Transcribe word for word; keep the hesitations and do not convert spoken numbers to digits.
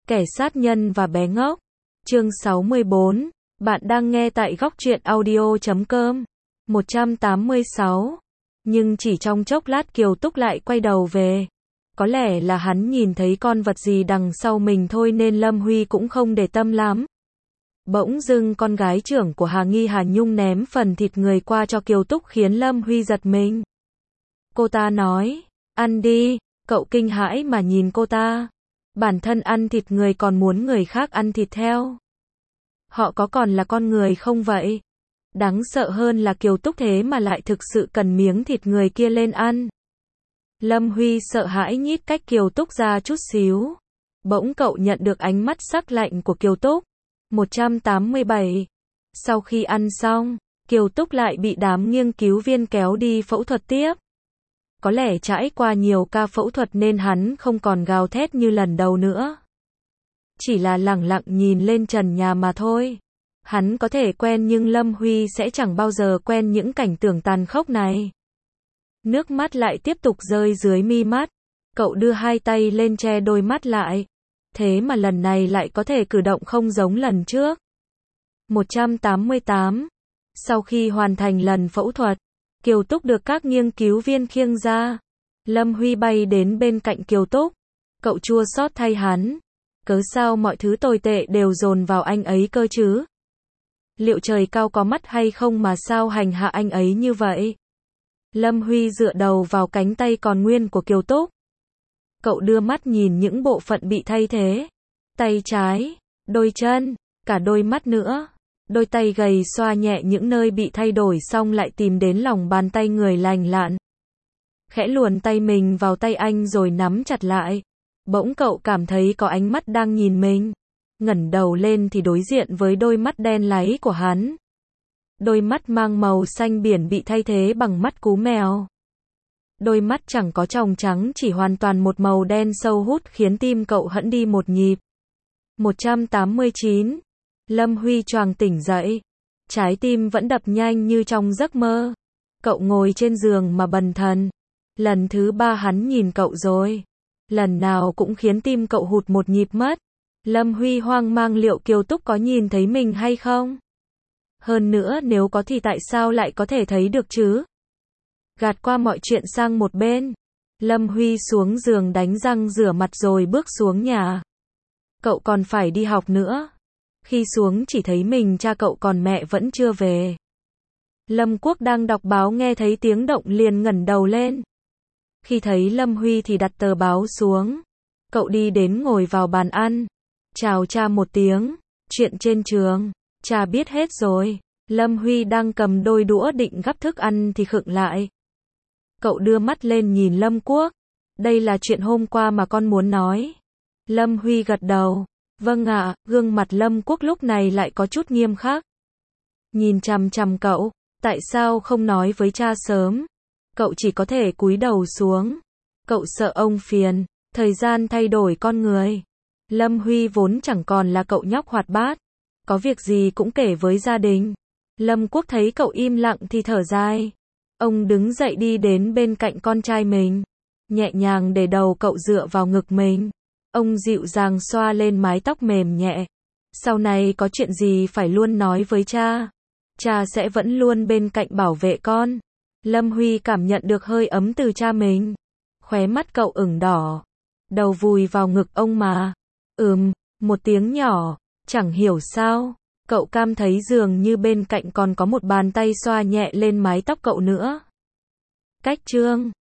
Kẻ sát nhân và bé ngốc. Chương sáu mươi bốn. Bạn đang nghe tại góc truyện audio chấm com. một trăm tám mươi sáu. Nhưng chỉ trong chốc lát Kiều Túc lại quay đầu về. Có lẽ là hắn nhìn thấy con vật gì đằng sau mình thôi nên Lâm Huy cũng không để tâm lắm. Bỗng dưng con gái trưởng của Hà Nghi Hà Nhung ném phần thịt người qua cho Kiều Túc khiến Lâm Huy giật mình. Cô ta nói, ăn đi, cậu kinh hãi mà nhìn cô ta. Bản thân ăn thịt người còn muốn người khác ăn thịt theo. Họ có còn là con người không vậy? Đáng sợ hơn là Kiều Túc thế mà lại thực sự cần miếng thịt người kia lên ăn. Lâm Huy sợ hãi nhít cách Kiều Túc ra chút xíu. Bỗng cậu nhận được ánh mắt sắc lạnh của Kiều Túc. một trăm tám mươi bảy. Sau khi ăn xong, Kiều Túc lại bị đám nghiên cứu viên kéo đi phẫu thuật tiếp. Có lẽ trải qua nhiều ca phẫu thuật nên hắn không còn gào thét như lần đầu nữa. Chỉ là lẳng lặng nhìn lên trần nhà mà thôi. Hắn có thể quen nhưng Lâm Huy sẽ chẳng bao giờ quen những cảnh tượng tàn khốc này. Nước mắt lại tiếp tục rơi dưới mi mắt. Cậu đưa hai tay lên che đôi mắt lại. Thế mà lần này lại có thể cử động không giống lần trước. một trăm tám mươi tám. Sau khi hoàn thành lần phẫu thuật, Kiều Túc được các nghiên cứu viên khiêng ra. Lâm Huy bay đến bên cạnh Kiều Túc. Cậu chua xót thay hắn. Cớ sao mọi thứ tồi tệ đều dồn vào anh ấy cơ chứ? Liệu trời cao có mắt hay không mà sao hành hạ anh ấy như vậy? Lâm Huy dựa đầu vào cánh tay còn nguyên của Kiều Túc. Cậu đưa mắt nhìn những bộ phận bị thay thế. Tay trái, đôi chân, cả đôi mắt nữa. Đôi tay gầy xoa nhẹ những nơi bị thay đổi xong lại tìm đến lòng bàn tay người lành lặn. Khẽ luồn tay mình vào tay anh rồi nắm chặt lại. Bỗng cậu cảm thấy có ánh mắt đang nhìn mình. Ngẩng đầu lên thì đối diện với đôi mắt đen láy của hắn. Đôi mắt mang màu xanh biển bị thay thế bằng mắt cú mèo. Đôi mắt chẳng có tròng trắng, chỉ hoàn toàn một màu đen sâu hút khiến tim cậu hẫng đi một nhịp. một trăm tám mươi chín. Lâm Huy choàng tỉnh dậy. Trái tim vẫn đập nhanh như trong giấc mơ. Cậu ngồi trên giường mà bần thần. Lần thứ ba hắn nhìn cậu rồi. Lần nào cũng khiến tim cậu hụt một nhịp mất. Lâm Huy hoang mang liệu Kiều Túc có nhìn thấy mình hay không? Hơn nữa nếu có thì tại sao lại có thể thấy được chứ? Gạt qua mọi chuyện sang một bên. Lâm Huy xuống giường đánh răng rửa mặt rồi bước xuống nhà. Cậu còn phải đi học nữa. Khi xuống chỉ thấy mình cha cậu còn mẹ vẫn chưa về. Lâm Quốc đang đọc báo nghe thấy tiếng động liền ngẩng đầu lên. Khi thấy Lâm Huy thì đặt tờ báo xuống. Cậu đi đến ngồi vào bàn ăn. Chào cha một tiếng. Chuyện trên trường, cha biết hết rồi. Lâm Huy đang cầm đôi đũa định gắp thức ăn thì khựng lại. Cậu đưa mắt lên nhìn Lâm Quốc. Đây là chuyện hôm qua mà con muốn nói. Lâm Huy gật đầu. Vâng ạ, gương mặt Lâm Quốc lúc này lại có chút nghiêm khắc. Nhìn chằm chằm cậu, tại sao không nói với cha sớm? Cậu chỉ có thể cúi đầu xuống. Cậu sợ ông phiền, thời gian thay đổi con người. Lâm Huy vốn chẳng còn là cậu nhóc hoạt bát. Có việc gì cũng kể với gia đình. Lâm Quốc thấy cậu im lặng thì thở dài. Ông đứng dậy đi đến bên cạnh con trai mình. Nhẹ nhàng để đầu cậu dựa vào ngực mình. Ông dịu dàng xoa lên mái tóc mềm nhẹ. Sau này có chuyện gì phải luôn nói với cha. Cha sẽ vẫn luôn bên cạnh bảo vệ con. Lâm Huy cảm nhận được hơi ấm từ cha mình. Khóe mắt cậu ửng đỏ. Đầu vùi vào ngực ông mà. Ừm, một tiếng nhỏ. Chẳng hiểu sao. Cậu cảm thấy dường như bên cạnh còn có một bàn tay xoa nhẹ lên mái tóc cậu nữa. Cách chương